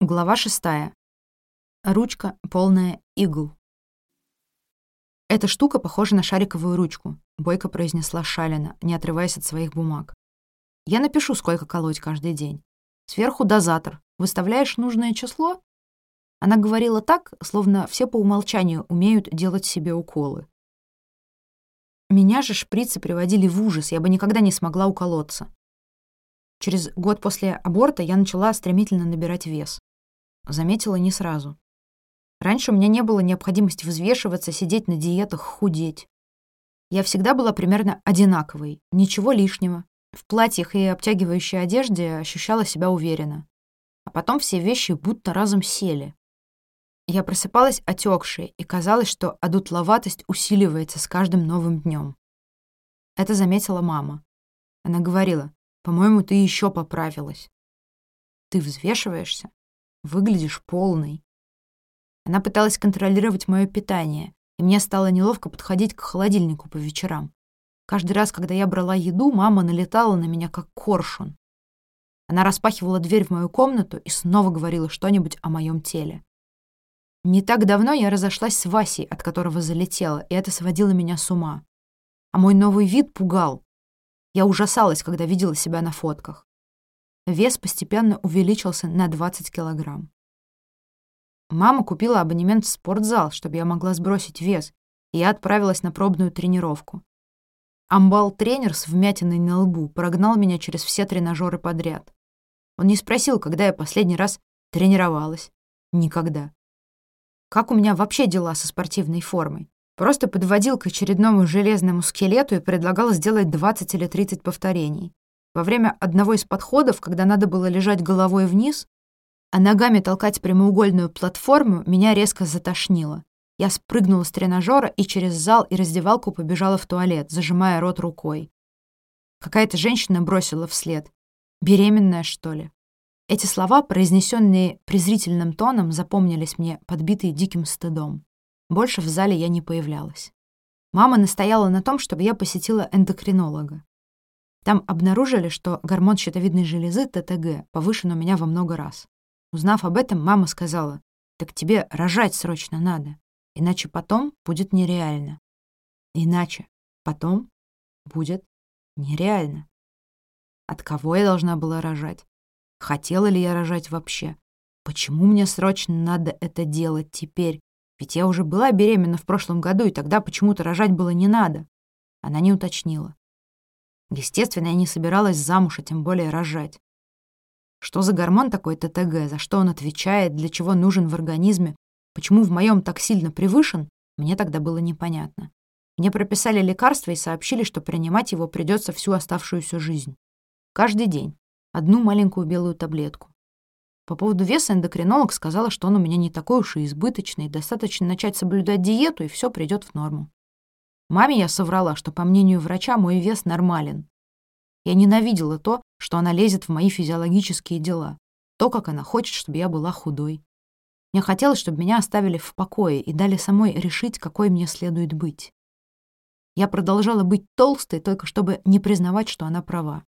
Глава 6. Ручка, полная игл. «Эта штука похожа на шариковую ручку», — бойко произнесла Шалина, не отрываясь от своих бумаг. «Я напишу, сколько колоть каждый день. Сверху дозатор. Выставляешь нужное число?» Она говорила так, словно все по умолчанию умеют делать себе уколы. Меня же шприцы приводили в ужас, я бы никогда не смогла уколоться. Через год после аборта я начала стремительно набирать вес. Заметила не сразу. Раньше у меня не было необходимости взвешиваться, сидеть на диетах, худеть. Я всегда была примерно одинаковой, ничего лишнего. В платьях и обтягивающей одежде ощущала себя уверенно. А потом все вещи будто разом сели. Я просыпалась отекшей, и казалось, что одутловатость усиливается с каждым новым днем. Это заметила мама. Она говорила: «По-моему, ты еще поправилась. Ты взвешиваешься? Выглядишь полной». Она пыталась контролировать мое питание, и мне стало неловко подходить к холодильнику по вечерам. Каждый раз, когда я брала еду, мама налетала на меня, как коршун. Она распахивала дверь в мою комнату и снова говорила что-нибудь о моем теле. Не так давно я разошлась с Васей, от которого залетела, и это сводило меня с ума. А мой новый вид пугал. Я ужасалась, когда видела себя на фотках. Вес постепенно увеличился на 20 килограмм. Мама купила абонемент в спортзал, чтобы я могла сбросить вес, и я отправилась на пробную тренировку. Амбал-тренер с вмятиной на лбу прогнал меня через все тренажеры подряд. Он не спросил, когда я последний раз тренировалась. Никогда. Как у меня вообще дела со спортивной формой? Просто подводил к очередному железному скелету и предлагал сделать 20 или 30 повторений. Во время одного из подходов, когда надо было лежать головой вниз, а ногами толкать прямоугольную платформу, меня резко затошнило. Я спрыгнула с тренажера и через зал и раздевалку побежала в туалет, зажимая рот рукой. Какая-то женщина бросила вслед: «Беременная, что ли?» Эти слова, произнесенные презрительным тоном, запомнились мне, подбитые диким стыдом. Больше в зале я не появлялась. Мама настояла на том, чтобы я посетила эндокринолога. Там обнаружили, что гормон щитовидной железы ТТГ повышен у меня во много раз. Узнав об этом, мама сказала: «Так тебе рожать срочно надо, иначе потом будет нереально». Иначе потом будет нереально. От кого я должна была рожать? Хотела ли я рожать вообще? Почему мне срочно надо это делать теперь? Ведь я уже была беременна в прошлом году, и тогда почему-то рожать было не надо. Она не уточнила. Естественно, я не собиралась замуж, а тем более рожать. Что за гормон такой ТТГ, за что он отвечает, для чего нужен в организме, почему в моем так сильно превышен, мне тогда было непонятно. Мне прописали лекарство и сообщили, что принимать его придется всю оставшуюся жизнь. Каждый день. Одну маленькую белую таблетку. По поводу веса эндокринолог сказала, что он у меня не такой уж и избыточный, достаточно начать соблюдать диету, и все придет в норму. Маме я соврала, что, по мнению врача, мой вес нормален. Я ненавидела то, что она лезет в мои физиологические дела, то, как она хочет, чтобы я была худой. Мне хотелось, чтобы меня оставили в покое и дали самой решить, какой мне следует быть. Я продолжала быть толстой, только чтобы не признавать, что она права.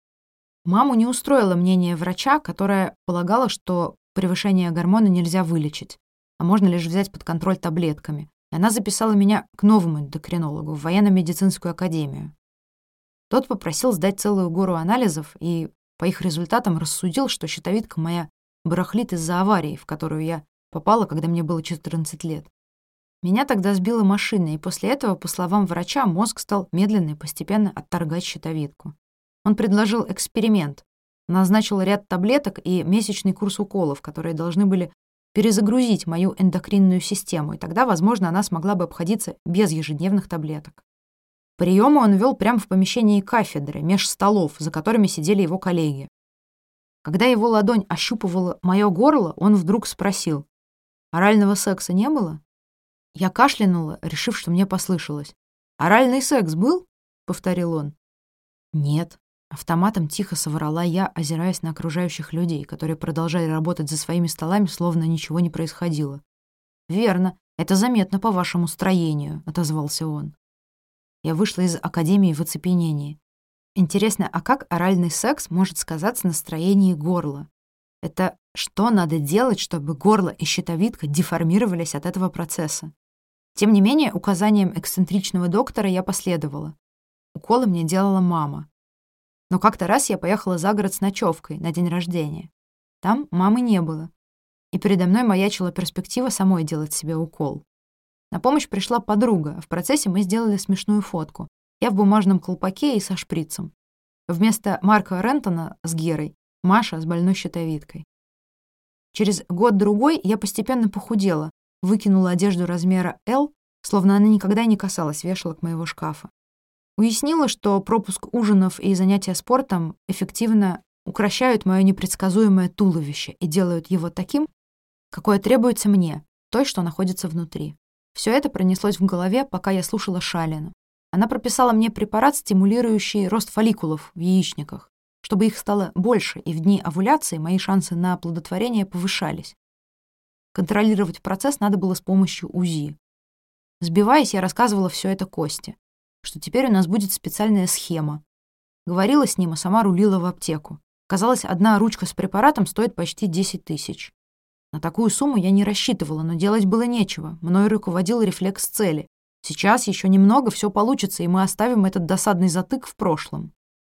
Маму не устроило мнение врача, которое полагало, что превышение гормона нельзя вылечить, а можно лишь взять под контроль таблетками. И она записала меня к новому эндокринологу в военно-медицинскую академию. Тот попросил сдать целую гору анализов и по их результатам рассудил, что щитовидка моя барахлит из-за аварии, в которую я попала, когда мне было 14 лет. Меня тогда сбила машина, и после этого, по словам врача, мозг стал медленно и постепенно отторгать щитовидку. Он предложил эксперимент, назначил ряд таблеток и месячный курс уколов, которые должны были перезагрузить мою эндокринную систему, и тогда, возможно, она смогла бы обходиться без ежедневных таблеток. Приемы он вел прямо в помещении кафедры, меж столов, за которыми сидели его коллеги. Когда его ладонь ощупывала мое горло, он вдруг спросил: «Орального секса не было?» Я кашлянула, решив, что мне послышалось. «Оральный секс был?» — повторил он. «Нет». Автоматом тихо соврала я, озираясь на окружающих людей, которые продолжали работать за своими столами, словно ничего не происходило. «Верно, это заметно по вашему строению», — отозвался он. Я вышла из академии в оцепенении. Интересно, а как оральный секс может сказаться на строении горла? Это Что надо делать, чтобы горло и щитовидка деформировались от этого процесса? Тем не менее, указаниям эксцентричного доктора я последовала. Уколы мне делала мама. Но как-то раз я поехала за город с ночевкой на день рождения. Там мамы не было. И передо мной маячила перспектива самой делать себе укол. На помощь пришла подруга, а в процессе мы сделали смешную фотку. Я в бумажном колпаке и со шприцем. Вместо Марка Рентона с Герой — Маша с больной щитовидкой. Через год-другой я постепенно похудела, выкинула одежду размера L, словно она никогда не касалась вешалок моего шкафа. Уяснила, что пропуск ужинов и занятия спортом эффективно укрощают мое непредсказуемое туловище и делают его таким, какое требуется мне, той, что находится внутри. Все это пронеслось в голове, пока я слушала Шалину. Она прописала мне препарат, стимулирующий рост фолликулов в яичниках, чтобы их стало больше, и в дни овуляции мои шансы на оплодотворение повышались. Контролировать процесс надо было с помощью УЗИ. Сбиваясь, я рассказывала все это Косте, что теперь у нас будет специальная схема. Говорила с ним, а сама рулила в аптеку. Казалось, одна ручка с препаратом стоит почти 10 тысяч. На такую сумму я не рассчитывала, но делать было нечего. Мною руководил рефлекс цели. Сейчас еще немного, все получится, и мы оставим этот досадный затык в прошлом.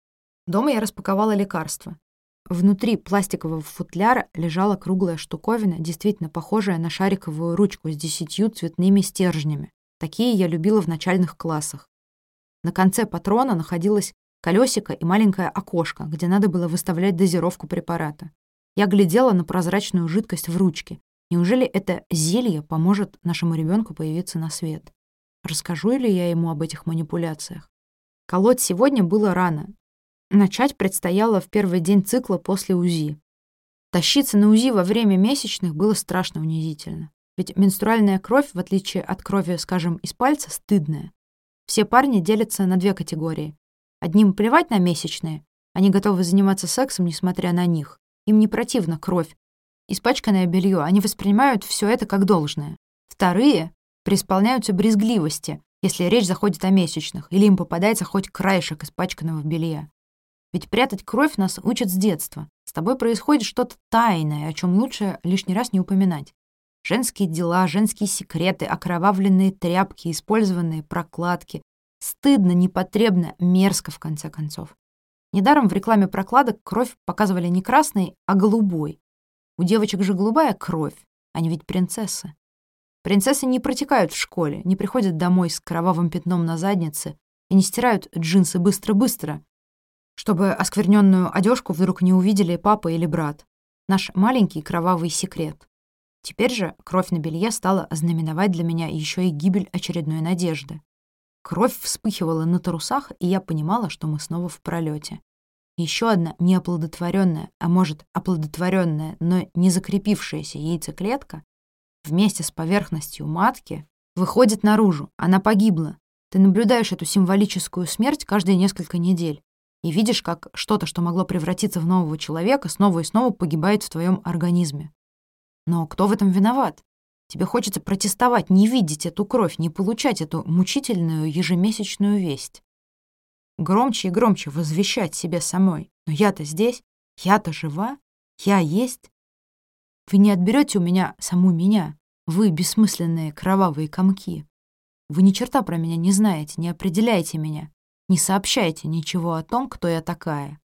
Дома я распаковала лекарства. Внутри пластикового футляра лежала круглая штуковина, действительно похожая на шариковую ручку с 10 цветными стержнями. Такие я любила в начальных классах. На конце патрона находилось колесико и маленькое окошко, где надо было выставлять дозировку препарата. Я глядела на прозрачную жидкость в ручке. Неужели это зелье поможет нашему ребенку появиться на свет? Расскажу ли я ему об этих манипуляциях? Колоть сегодня было рано. Начать предстояло в первый день цикла после УЗИ. Тащиться на УЗИ во время месячных было страшно унизительно. Ведь менструальная кровь, в отличие от крови, скажем, из пальца, стыдная. Все парни делятся на две категории. Одним плевать на месячные. Они готовы заниматься сексом, несмотря на них. Им не противна кровь. Испачканное белье. Они воспринимают все это как должное. Вторые преисполняются брезгливости, если речь заходит о месячных, или им попадается хоть краешек испачканного белья. Ведь прятать кровь нас учат с детства. С тобой происходит что-то тайное, о чем лучше лишний раз не упоминать. Женские дела, женские секреты, окровавленные тряпки, использованные прокладки. Стыдно, непотребно, мерзко, в конце концов. Недаром в рекламе прокладок кровь показывали не красной, а голубой. У девочек же голубая кровь, они ведь принцессы. Принцессы не протекают в школе, не приходят домой с кровавым пятном на заднице и не стирают джинсы быстро-быстро, чтобы оскверненную одежку вдруг не увидели папа или брат. Наш маленький кровавый секрет. Теперь же кровь на белье стала ознаменовать для меня еще и гибель очередной надежды. Кровь вспыхивала на трусах, и я понимала, что мы снова в пролете. Еще одна неоплодотворенная, а может, оплодотворенная, но не закрепившаяся яйцеклетка вместе с поверхностью матки выходит наружу. Она погибла. Ты наблюдаешь эту символическую смерть каждые несколько недель и видишь, как что-то, что могло превратиться в нового человека, снова и снова погибает в твоем организме. Но кто в этом виноват? Тебе хочется протестовать, не видеть эту кровь, не получать эту мучительную ежемесячную весть. Громче и громче возвещать себе самой. Но я-то здесь, я-то жива, я есть. Вы не отберете у меня саму меня, вы бессмысленные кровавые комки. Вы ни черта про меня не знаете, не определяете меня, не сообщаете ничего о том, кто я такая.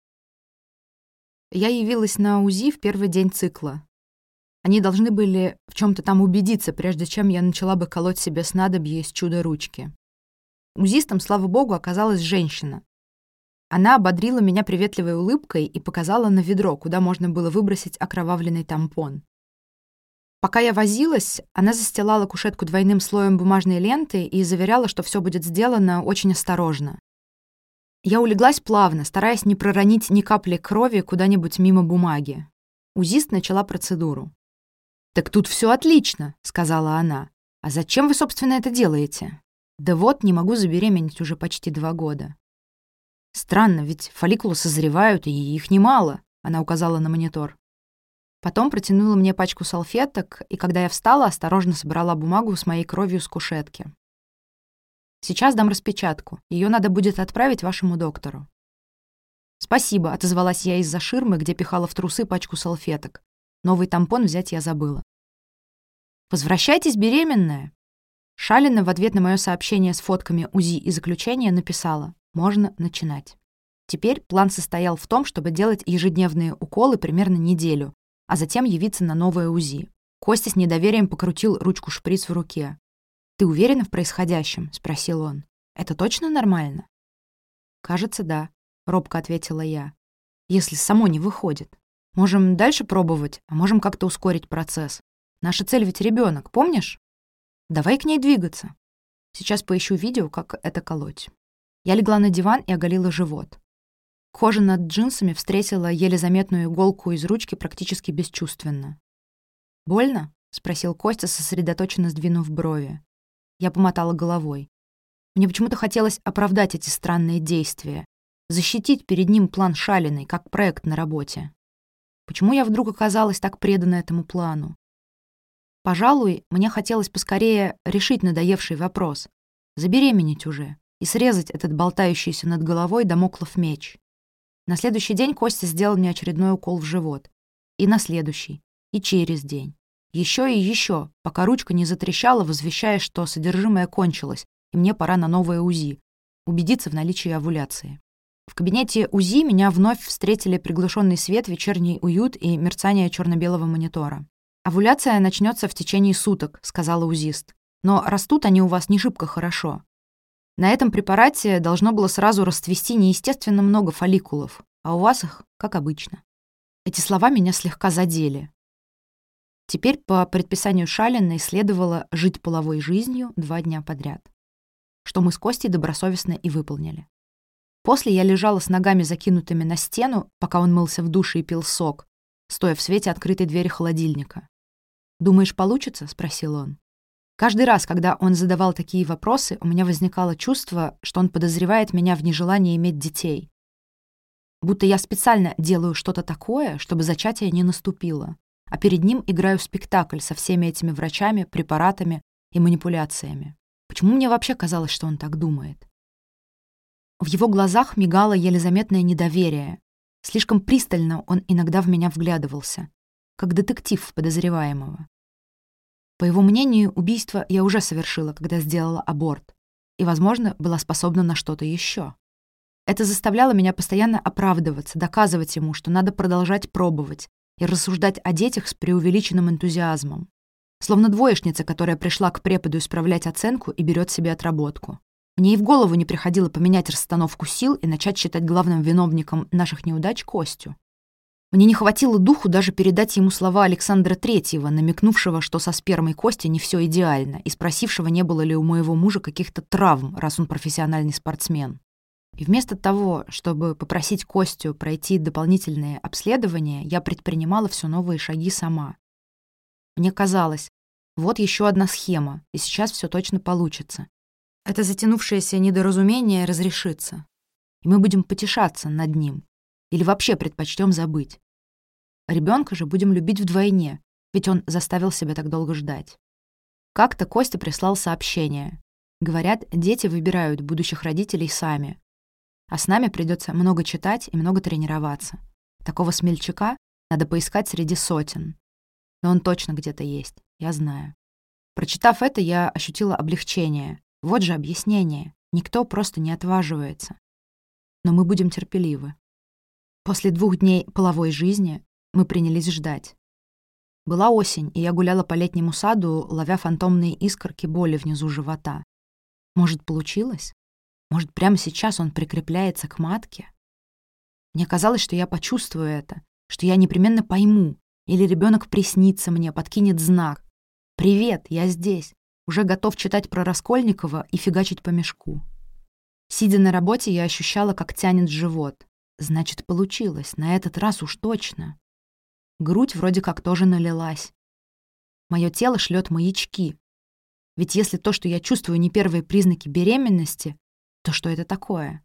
Я явилась на УЗИ в первый день цикла. Они должны были в чем-то там убедиться, прежде чем я начала бы колоть себе снадобье из чудо-ручки. УЗИстом, слава богу, оказалась женщина. Она ободрила меня приветливой улыбкой и показала на ведро, куда можно было выбросить окровавленный тампон. Пока я возилась, она застилала кушетку двойным слоем бумажной ленты и заверяла, что все будет сделано очень осторожно. Я улеглась плавно, стараясь не проронить ни капли крови куда-нибудь мимо бумаги. УЗИст начала процедуру. «Так тут все отлично», — сказала она. «А зачем вы, собственно, это делаете?» «Да вот, не могу забеременеть уже почти 2 года». «Странно, ведь фолликулы созревают, и их немало», — она указала на монитор. Потом протянула мне пачку салфеток, и когда я встала, осторожно собрала бумагу с моей кровью с кушетки. «Сейчас дам распечатку. Ее надо будет отправить вашему доктору». «Спасибо», — отозвалась я из-за ширмы, где пихала в трусы пачку салфеток. Новый тампон взять я забыла. «Возвращайтесь, беременная!» Шалина в ответ на мое сообщение с фотками УЗИ и заключения написала: «Можно начинать». Теперь план состоял в том, чтобы делать ежедневные уколы примерно неделю, а затем явиться на новое УЗИ. Костя с недоверием покрутил ручку-шприц в руке. «Ты уверена в происходящем?» — спросил он. «Это точно нормально?» «Кажется, да», — робко ответила я. «Если само не выходит. Можем дальше пробовать, а можем как-то ускорить процесс. Наша цель ведь ребенок, помнишь? Давай к ней двигаться. Сейчас поищу видео, как это колоть». Я легла на диван и оголила живот. Кожа над джинсами встретила еле заметную иголку из ручки практически бесчувственно. «Больно?» — спросил Костя, сосредоточенно сдвинув брови. Я помотала головой. Мне почему-то хотелось оправдать эти странные действия, защитить перед ним план Шалиной, как проект на работе. Почему я вдруг оказалась так предана этому плану? Пожалуй, мне хотелось поскорее решить надоевший вопрос, забеременеть уже и срезать этот болтающийся над головой дамоклов меч. На следующий день Костя сделал мне очередной укол в живот. И на следующий, и через день. Еще и еще, пока ручка не затрещала, возвещая, что содержимое кончилось, и мне пора на новое УЗИ, убедиться в наличии овуляции. В кабинете УЗИ меня вновь встретили приглушенный свет, вечерний уют и мерцание черно-белого монитора. «Овуляция начнется в течение суток», — сказала УЗИст. «Но растут они у вас не шибко хорошо. На этом препарате должно было сразу расцвести неестественно много фолликулов, а у вас их, как обычно». Эти слова меня слегка задели. Теперь по предписанию Шалиной следовало жить половой жизнью 2 дня подряд, что мы с Костей добросовестно и выполнили. После я лежала с ногами закинутыми на стену, пока он мылся в душе и пил сок, стоя в свете открытой двери холодильника. «Думаешь, получится?» — спросил он. Каждый раз, когда он задавал такие вопросы, у меня возникало чувство, что он подозревает меня в нежелании иметь детей. Будто я специально делаю что-то такое, чтобы зачатие не наступило, а перед ним играю в спектакль со всеми этими врачами, препаратами и манипуляциями. Почему мне вообще казалось, что он так думает? В его глазах мигало еле заметное недоверие. Слишком пристально он иногда в меня вглядывался, как детектив в подозреваемого. По его мнению, убийство я уже совершила, когда сделала аборт, и, возможно, была способна на что-то еще. Это заставляло меня постоянно оправдываться, доказывать ему, что надо продолжать пробовать и рассуждать о детях с преувеличенным энтузиазмом. Словно двоечница, которая пришла к преподу исправлять оценку и берет себе отработку. Мне и в голову не приходило поменять расстановку сил и начать считать главным виновником наших неудач Костю. Мне не хватило духу даже передать ему слова Александра Третьего, намекнувшего, что со спермой Кости не все идеально, и спросившего, не было ли у моего мужа каких-то травм, раз он профессиональный спортсмен. И вместо того, чтобы попросить Костю пройти дополнительные обследования, я предпринимала все новые шаги сама. Мне казалось, вот еще одна схема, и сейчас все точно получится. Это затянувшееся недоразумение разрешится, и мы будем потешаться над ним. Или вообще предпочтем забыть. Ребенка же будем любить вдвойне, ведь он заставил себя так долго ждать. Как-то Костя прислал сообщение. Говорят, дети выбирают будущих родителей сами. А с нами придется много читать и много тренироваться. Такого смельчака надо поискать среди сотен. Но он точно где-то есть, я знаю. Прочитав это, я ощутила облегчение. Вот же объяснение. Никто просто не отваживается. Но мы будем терпеливы. После 2 дней половой жизни мы принялись ждать. Была осень, и я гуляла по летнему саду, ловя фантомные искорки боли внизу живота. Может, получилось? Может, прямо сейчас он прикрепляется к матке? Мне казалось, что я почувствую это, что я непременно пойму, или ребенок приснится мне, подкинет знак. «Привет, я здесь», уже готов читать про Раскольникова и фигачить по мешку. Сидя на работе, я ощущала, как тянет живот. Значит, получилось, на этот раз уж точно. Грудь вроде как тоже налилась. Мое тело шлет маячки. Ведь если то, что я чувствую, не первые признаки беременности, то что это такое?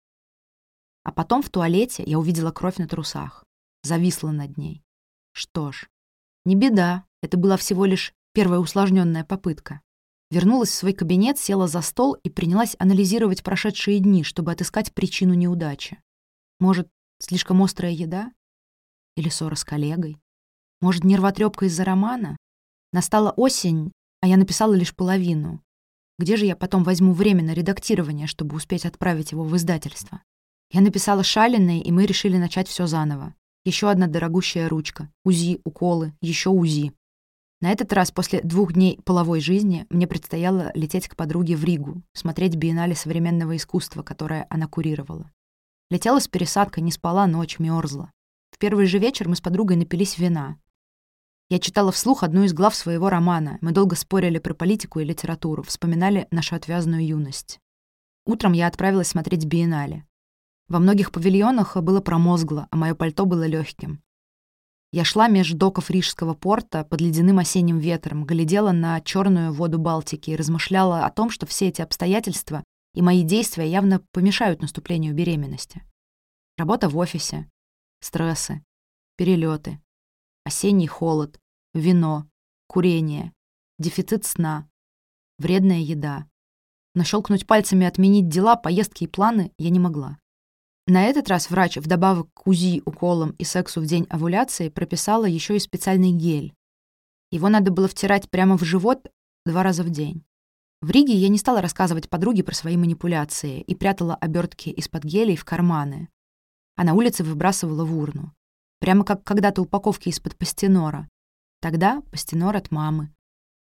А потом в туалете я увидела кровь на трусах. Зависла над ней. Что ж, не беда, это была всего лишь первая усложненная попытка. Вернулась в свой кабинет, села за стол и принялась анализировать прошедшие дни, чтобы отыскать причину неудачи. Может, слишком острая еда? Или ссора с коллегой? Может, нервотрепка из-за романа? Настала осень, а я написала лишь половину. Где же я потом возьму время на редактирование, чтобы успеть отправить его в издательство? Я написала Шалиной, и мы решили начать все заново. Еще одна дорогущая ручка. УЗИ, уколы, еще УЗИ. На этот раз, после 2 дней половой жизни, мне предстояло лететь к подруге в Ригу, смотреть биеннале современного искусства, которое она курировала. Летела с пересадкой, не спала ночь, мёрзла. В первый же вечер мы с подругой напились вина. Я читала вслух одну из глав своего романа. Мы долго спорили про политику и литературу, вспоминали нашу отвязную юность. Утром я отправилась смотреть биеннале. Во многих павильонах было промозгло, а мое пальто было легким. Я шла меж доков Рижского порта под ледяным осенним ветром, глядела на черную воду Балтики и размышляла о том, что все эти обстоятельства и мои действия явно помешают наступлению беременности. Работа в офисе, стрессы, перелеты, осенний холод, вино, курение, дефицит сна, вредная еда. Но щелкнуть пальцами отменить дела, поездки и планы я не могла. На этот раз врач вдобавок к УЗИ, уколам и сексу в день овуляции прописала еще и специальный гель. Его надо было втирать прямо в живот 2 раза в день. В Риге я не стала рассказывать подруге про свои манипуляции и прятала обертки из-под гелей в карманы, а на улице выбрасывала в урну. Прямо как когда-то упаковки из-под пастенора. Тогда пастенор от мамы.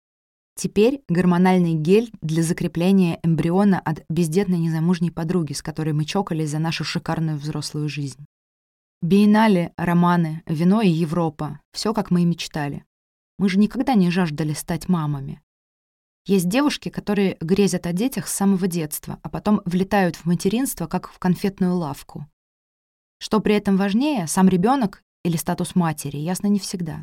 Теперь гормональный гель для закрепления эмбриона от бездетной незамужней подруги, с которой мы чокались за нашу шикарную взрослую жизнь. Биеннале, романы, вино и Европа — все, как мы и мечтали. Мы же никогда не жаждали стать мамами. Есть девушки, которые грезят о детях с самого детства, а потом влетают в материнство, как в конфетную лавку. Что при этом важнее, сам ребенок или статус матери, ясно не всегда.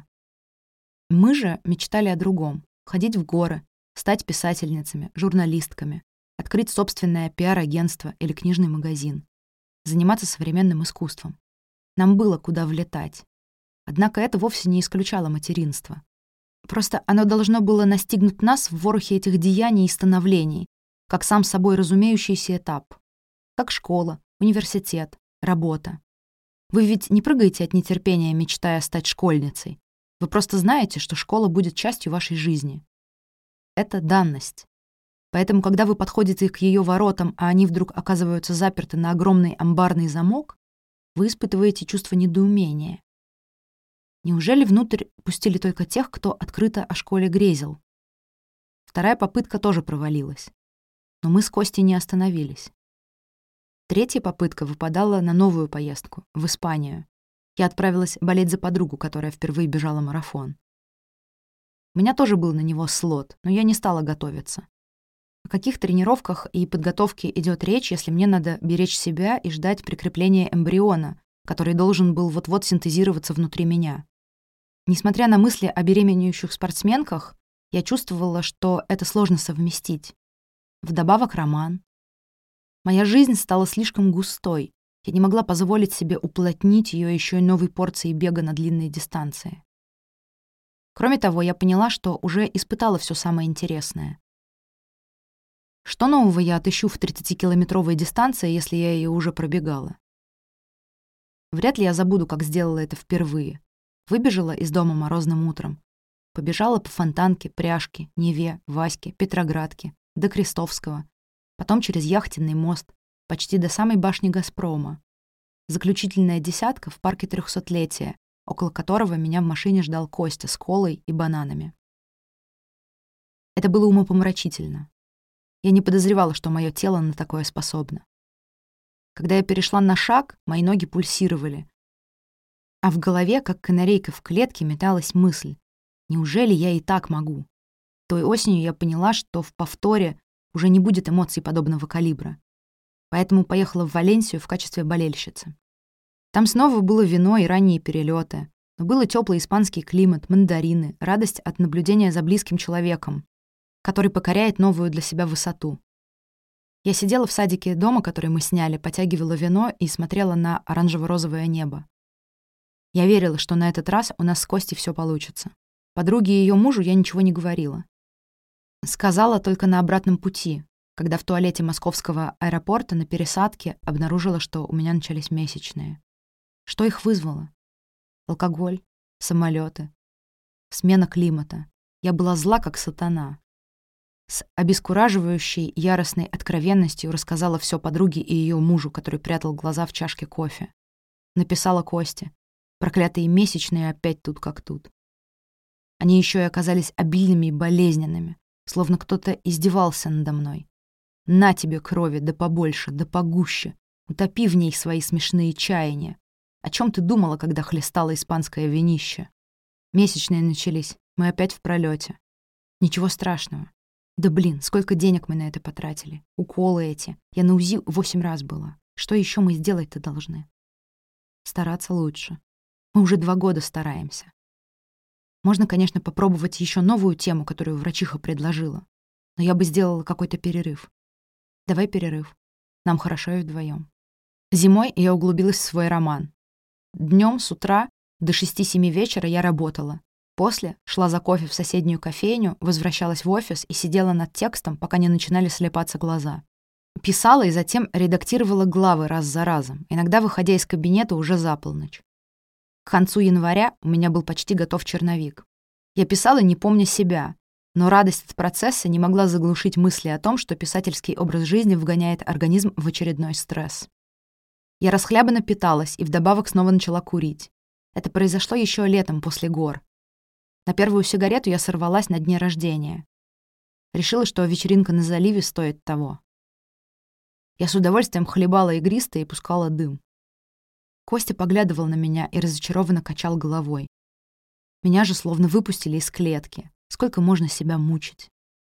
Мы же мечтали о другом. Ходить в горы, стать писательницами, журналистками, открыть собственное пиар-агентство или книжный магазин, заниматься современным искусством. Нам было куда влетать. Однако это вовсе не исключало материнство. Просто оно должно было настигнуть нас в ворохе этих деяний и становлений, как сам собой разумеющийся этап. Как школа, университет, работа. Вы ведь не прыгаете от нетерпения, мечтая стать школьницей. Вы просто знаете, что школа будет частью вашей жизни. Это данность. Поэтому, когда вы подходите к ее воротам, а они вдруг оказываются заперты на огромный амбарный замок, вы испытываете чувство недоумения. Неужели внутрь пустили только тех, кто открыто о школе грезил? Вторая попытка тоже провалилась. Но мы с Костей не остановились. Третья попытка выпадала на новую поездку, в Испанию. Я отправилась болеть за подругу, которая впервые бежала марафон. У меня тоже был на него слот, но я не стала готовиться. О каких тренировках и подготовке идет речь, если мне надо беречь себя и ждать прикрепления эмбриона, который должен был вот-вот синтезироваться внутри меня? Несмотря на мысли о беременеющих спортсменках, я чувствовала, что это сложно совместить. Вдобавок роман. Моя жизнь стала слишком густой. Я не могла позволить себе уплотнить ее еще и новой порцией бега на длинные дистанции. Кроме того, я поняла, что уже испытала все самое интересное. Что нового я отыщу в 30-километровой дистанции, если я ее уже пробегала? Вряд ли я забуду, как сделала это впервые. Выбежала из дома морозным утром. Побежала по Фонтанке, Пряжке, Неве, Ваське, Петроградке, до Крестовского. Потом через Яхтенный мост, почти до самой башни «Газпрома». Заключительная десятка в парке 300-летия, около которого меня в машине ждал Костя с колой и бананами. Это было умопомрачительно. Я не подозревала, что мое тело на такое способно. Когда я перешла на шаг, мои ноги пульсировали, а в голове, как канарейка в клетке, металась мысль: неужели я и так могу? Той осенью я поняла, что в повторе уже не будет эмоций подобного калибра. Поэтому поехала в Валенсию в качестве болельщицы. Там снова было вино и ранние перелеты, но был и теплый испанский климат, мандарины, радость от наблюдения за близким человеком, который покоряет новую для себя высоту. Я сидела в садике дома, который мы сняли, потягивала вино и смотрела на оранжево-розовое небо. Я верила, что на этот раз у нас с Костей все получится. Подруге и ее мужу я ничего не говорила. Сказала только на обратном пути, когда в туалете московского аэропорта на пересадке обнаружила, что у меня начались месячные. Что их вызвало? Алкоголь, самолеты, смена климата. Я была зла, как сатана. С обескураживающей, яростной откровенностью рассказала все подруге и ее мужу, который прятал глаза в чашке кофе. Написала Косте. Проклятые месячные опять тут как тут. Они еще и оказались обильными и болезненными, словно кто-то издевался надо мной. На тебе крови, да побольше, да погуще. Утопи в ней свои смешные чаяния. О чем ты думала, когда хлестала испанское винище? Месячные начались, мы опять в пролете. Ничего страшного. Да блин, сколько денег мы на это потратили. Уколы эти. Я на УЗИ 8 раз была. Что еще мы сделать-то должны? Стараться лучше. Мы уже 2 года стараемся. Можно, конечно, попробовать еще новую тему, которую врачиха предложила. Но я бы сделала какой-то перерыв. Давай перерыв. Нам хорошо и вдвоем. Зимой я углубилась в свой роман. Днем с утра до 6-7 вечера я работала. После шла за кофе в соседнюю кофейню, возвращалась в офис и сидела над текстом, пока не начинали слепаться глаза. Писала и затем редактировала главы раз за разом, иногда выходя из кабинета уже за полночь. К концу января у меня был почти готов черновик. Я писала, не помня себя, но радость от процесса не могла заглушить мысли о том, что писательский образ жизни вгоняет организм в очередной стресс. Я расхлябанно питалась и вдобавок снова начала курить. Это произошло еще летом после гор. На первую сигарету я сорвалась на дне рождения. Решила, что вечеринка на заливе стоит того. Я с удовольствием хлебала игристое и пускала дым. Костя поглядывал на меня и разочарованно качал головой. Меня же словно выпустили из клетки. Сколько можно себя мучить?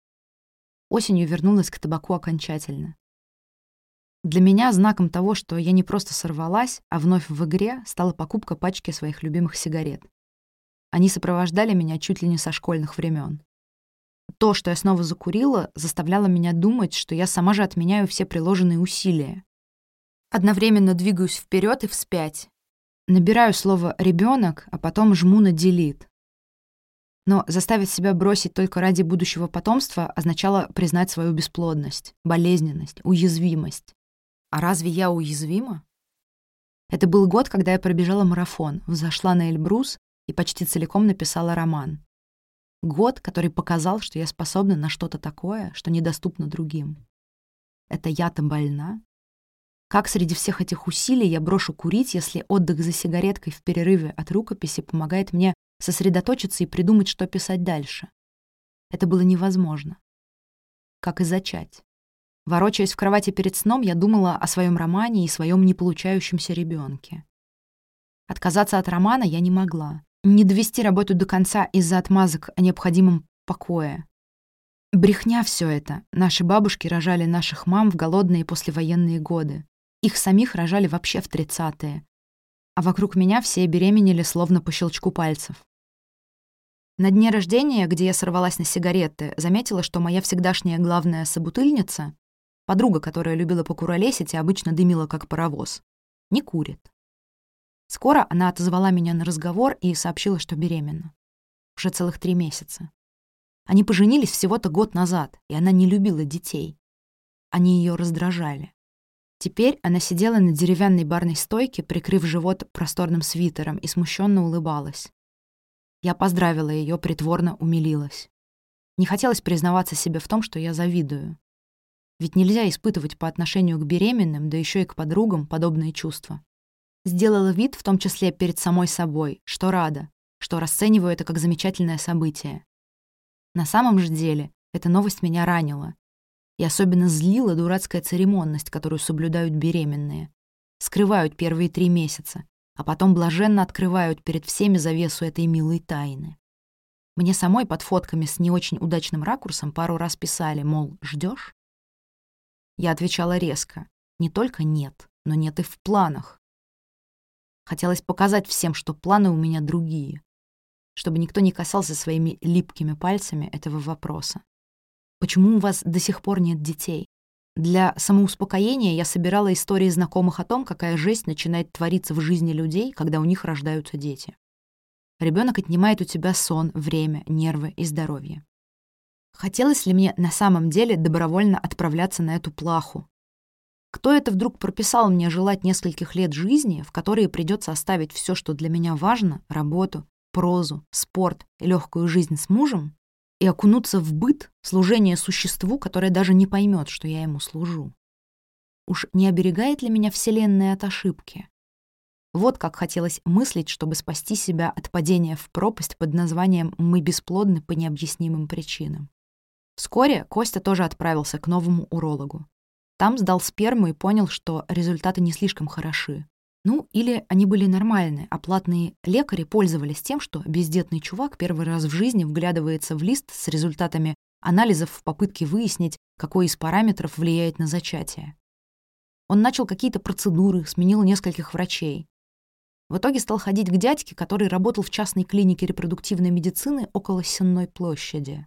Осенью вернулась к табаку окончательно. Для меня знаком того, что я не просто сорвалась, а вновь в игре, стала покупка пачки своих любимых сигарет. Они сопровождали меня чуть ли не со школьных времен. То, что я снова закурила, заставляло меня думать, что я сама же отменяю все приложенные усилия. Одновременно двигаюсь вперед и вспять. Набираю слово «ребенок», а потом жму на «делит». Но заставить себя бросить только ради будущего потомства означало признать свою бесплодность, болезненность, уязвимость. А разве я уязвима? Это был год, когда я пробежала марафон, взошла на Эльбрус и почти целиком написала роман. Год, который показал, что я способна на что-то такое, что недоступно другим. Это я-то больна? Как среди всех этих усилий я брошу курить, если отдых за сигареткой в перерыве от рукописи помогает мне сосредоточиться и придумать, что писать дальше? Это было невозможно. Как и зачать. Ворочаясь в кровати перед сном, я думала о своем романе и своем неполучающемся ребенке. Отказаться от романа я не могла. Не довести работу до конца из-за отмазок о необходимом покое. Брехня все это. Наши бабушки рожали наших мам в голодные послевоенные годы. Их самих рожали вообще в 30-е. А вокруг меня все беременели словно по щелчку пальцев. На дне рождения, где я сорвалась на сигареты, заметила, что моя всегдашняя главная собутыльница, подруга, которая любила покуролесить и обычно дымила как паровоз, не курит. Скоро она отозвала меня на разговор и сообщила, что беременна. Уже целых 3 месяца. Они поженились всего-то год назад, и она не любила детей. Они ее раздражали. Теперь она сидела на деревянной барной стойке, прикрыв живот просторным свитером, и смущенно улыбалась. Я поздравила ее, притворно умилилась. Не хотелось признаваться себе в том, что я завидую. Ведь нельзя испытывать по отношению к беременным, да еще и к подругам, подобные чувства. Сделала вид, в том числе перед самой собой, что рада, что расцениваю это как замечательное событие. На самом же деле эта новость меня ранила. И особенно злила дурацкая церемонность, которую соблюдают беременные. Скрывают первые 3 месяца, а потом блаженно открывают перед всеми завесу этой милой тайны. Мне самой под фотками с не очень удачным ракурсом пару раз писали, мол, ждешь? Я отвечала резко. Не только нет, но нет и в планах. Хотелось показать всем, что планы у меня другие, чтобы никто не касался своими липкими пальцами этого вопроса. Почему у вас до сих пор нет детей? Для самоуспокоения я собирала истории знакомых о том, какая жесть начинает твориться в жизни людей, когда у них рождаются дети. Ребенок отнимает у тебя сон, время, нервы и здоровье. Хотелось ли мне на самом деле добровольно отправляться на эту плаху? Кто это вдруг прописал мне желать нескольких лет жизни, в которые придется оставить все, что для меня важно, работу, прозу, спорт и легкую жизнь с мужем и окунуться в быт, служение существу, которое даже не поймет, что я ему служу? Уж не оберегает ли меня Вселенная от ошибки? Вот как хотелось мыслить, чтобы спасти себя от падения в пропасть под названием «Мы бесплодны по необъяснимым причинам». Вскоре Костя тоже отправился к новому урологу. Там сдал сперму и понял, что результаты не слишком хороши. Ну, или они были нормальные, а платные лекари пользовались тем, что бездетный чувак первый раз в жизни вглядывается в лист с результатами анализов в попытке выяснить, какой из параметров влияет на зачатие. Он начал какие-то процедуры, сменил нескольких врачей. В итоге стал ходить к дядьке, который работал в частной клинике репродуктивной медицины около Сенной площади.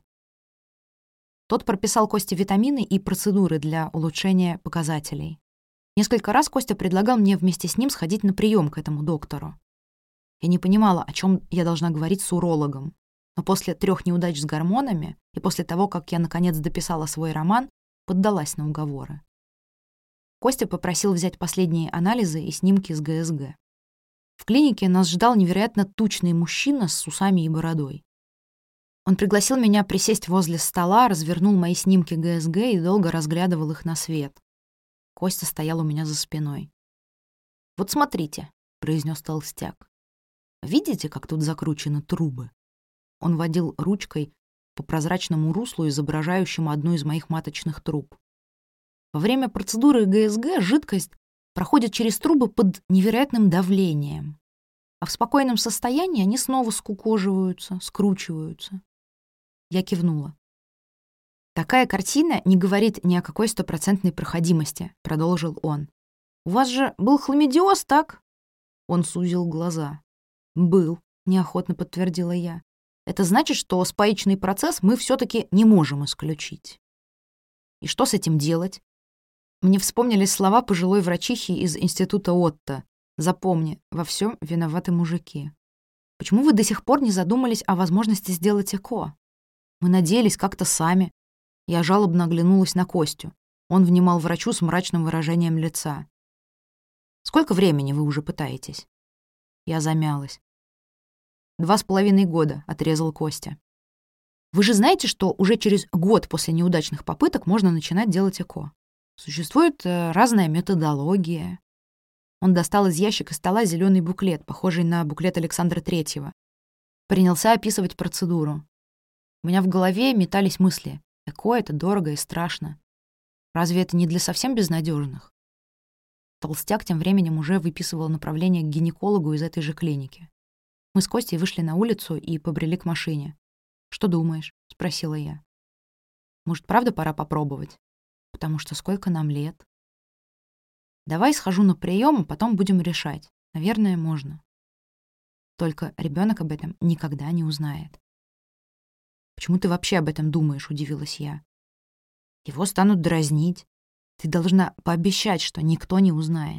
Тот прописал Косте витамины и процедуры для улучшения показателей. Несколько раз Костя предлагал мне вместе с ним сходить на прием к этому доктору. Я не понимала, о чем я должна говорить с урологом. Но после 3 неудач с гормонами и после того, как я наконец дописала свой роман, поддалась на уговоры. Костя попросил взять последние анализы и снимки с ГСГ. В клинике нас ждал невероятно тучный мужчина с усами и бородой. Он пригласил меня присесть возле стола, развернул мои снимки ГСГ и долго разглядывал их на свет. Костя стоял у меня за спиной. «Вот смотрите», — произнес толстяк. «Видите, как тут закручены трубы?» Он водил ручкой по прозрачному руслу, изображающему одну из моих маточных труб. Во время процедуры ГСГ жидкость проходит через трубы под невероятным давлением, а в спокойном состоянии они снова скукоживаются, скручиваются. Я кивнула. «Такая картина не говорит ни о какой 100% проходимости», — продолжил он. «У вас же был хламидиоз, так?» Он сузил глаза. «Был», — неохотно подтвердила я. «Это значит, что спаечный процесс мы все-таки не можем исключить». «И что с этим делать?» Мне вспомнились слова пожилой врачихи из института Отто. «Запомни, во всем виноваты мужики». «Почему вы до сих пор не задумались о возможности сделать ЭКО?» «Мы надеялись как-то сами». Я жалобно оглянулась на Костю. Он внимал врачу с мрачным выражением лица. «Сколько времени вы уже пытаетесь?» Я замялась. 2,5 года», — отрезал Костя. «Вы же знаете, что уже через год после неудачных попыток можно начинать делать ЭКО? Существует разная методология». Он достал из ящика стола зеленый буклет, похожий на буклет Александра Третьего. Принялся описывать процедуру. У меня в голове метались мысли. ЭКО — это дорого и страшно. Разве это не для совсем безнадежных? Толстяк тем временем уже выписывал направление к гинекологу из этой же клиники. Мы с Костей вышли на улицу и побрели к машине. «Что думаешь?» — спросила я. «Может, правда пора попробовать? Потому что сколько нам лет?» «Давай схожу на прием, а потом будем решать. Наверное, можно. Только ребенок об этом никогда не узнает». «Почему ты вообще об этом думаешь?» — удивилась я. «Его станут дразнить. Ты должна пообещать, что никто не узнает».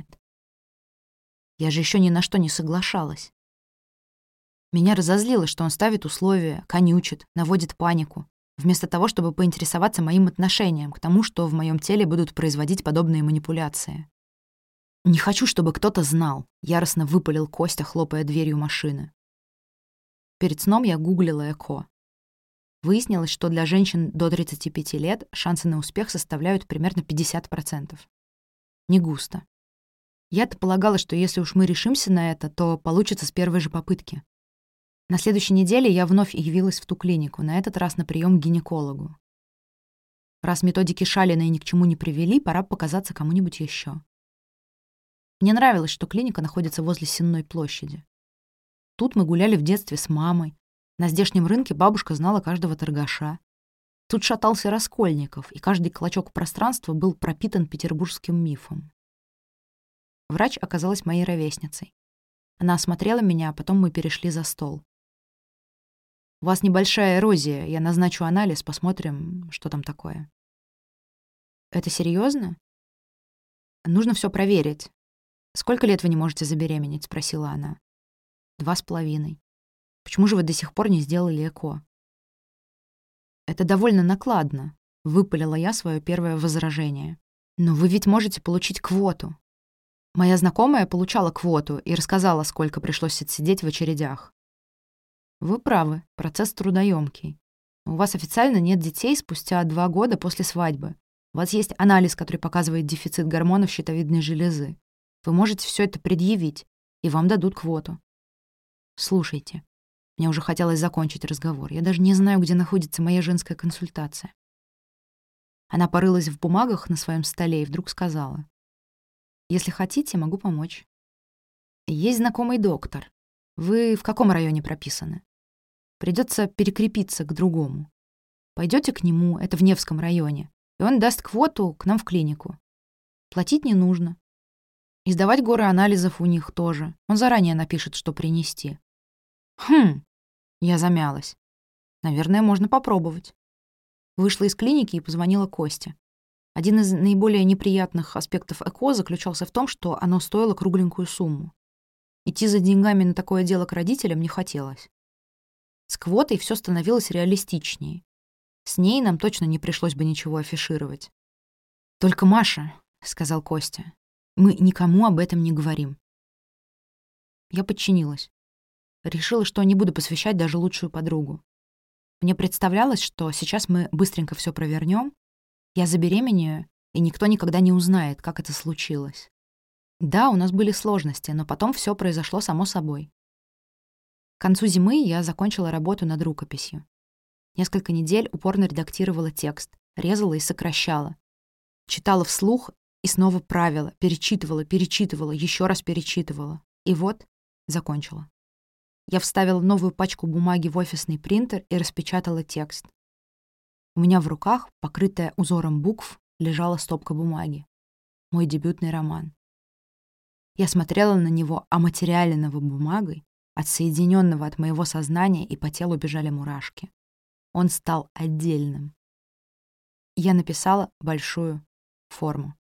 Я же еще ни на что не соглашалась. Меня разозлило, что он ставит условия, конючит, наводит панику, вместо того, чтобы поинтересоваться моим отношением к тому, что в моем теле будут производить подобные манипуляции. «Не хочу, чтобы кто-то знал», — яростно выпалил Костя, хлопая дверью машины. Перед сном я гуглила ЭКО. Выяснилось, что для женщин до 35 лет шансы на успех составляют примерно 50%. Не густо. Я-то полагала, что если уж мы решимся на это, то получится с первой же попытки. На следующей неделе я вновь явилась в ту клинику, на этот раз на прием к гинекологу. Раз методики Шалиной ни к чему не привели, пора показаться кому-нибудь еще. Мне нравилось, что клиника находится возле Сенной площади. Тут мы гуляли в детстве с мамой. На здешнем рынке бабушка знала каждого торгаша. Тут шатался Раскольников, и каждый клочок пространства был пропитан петербургским мифом. Врач оказалась моей ровесницей. Она осмотрела меня, а потом мы перешли за стол. «У вас небольшая эрозия, я назначу анализ, посмотрим, что там такое». «Это серьезно? Нужно все проверить. Сколько лет вы не можете забеременеть?» — спросила она. 2,5. Почему же вы до сих пор не сделали ЭКО? Это довольно накладно, выпалила я свое первое возражение. Но вы ведь можете получить квоту. Моя знакомая получала квоту и рассказала, сколько пришлось отсидеть в очередях. Вы правы, процесс трудоемкий. У вас официально нет детей спустя 2 года после свадьбы. У вас есть анализ, который показывает дефицит гормонов щитовидной железы. Вы можете все это предъявить, и вам дадут квоту. Слушайте, мне уже хотелось закончить разговор. Я даже не знаю, где находится моя женская консультация. Она порылась в бумагах на своем столе и вдруг сказала: «Если хотите, могу помочь. Есть знакомый доктор. Вы в каком районе прописаны? Придется перекрепиться к другому. Пойдете к нему, это в Невском районе, и он даст квоту к нам в клинику. Платить не нужно. И сдавать горы анализов у них тоже. Он заранее напишет, что принести». «Хм», — я замялась. «Наверное, можно попробовать». Вышла из клиники и позвонила Косте. Один из наиболее неприятных аспектов ЭКО заключался в том, что оно стоило кругленькую сумму. Идти за деньгами на такое дело к родителям не хотелось. С квотой все становилось реалистичнее. С ней нам точно не пришлось бы ничего афишировать. «Только Маша», — сказал Костя, — «мы никому об этом не говорим». Я подчинилась. Решила, что не буду посвящать даже лучшую подругу. Мне представлялось, что сейчас мы быстренько все провернем, я забеременею, и никто никогда не узнает, как это случилось. Да, у нас были сложности, но потом все произошло само собой. К концу зимы я закончила работу над рукописью. Несколько недель упорно редактировала текст, резала и сокращала. Читала вслух и снова правила, перечитывала, еще раз перечитывала. И вот закончила. Я вставила новую пачку бумаги в офисный принтер и распечатала текст. У меня в руках, покрытая узором букв, лежала стопка бумаги. Мой дебютный роман. Я смотрела на него оматериаленного бумагой, отсоединенного от моего сознания, и по телу бежали мурашки. Он стал отдельным. Я написала большую форму.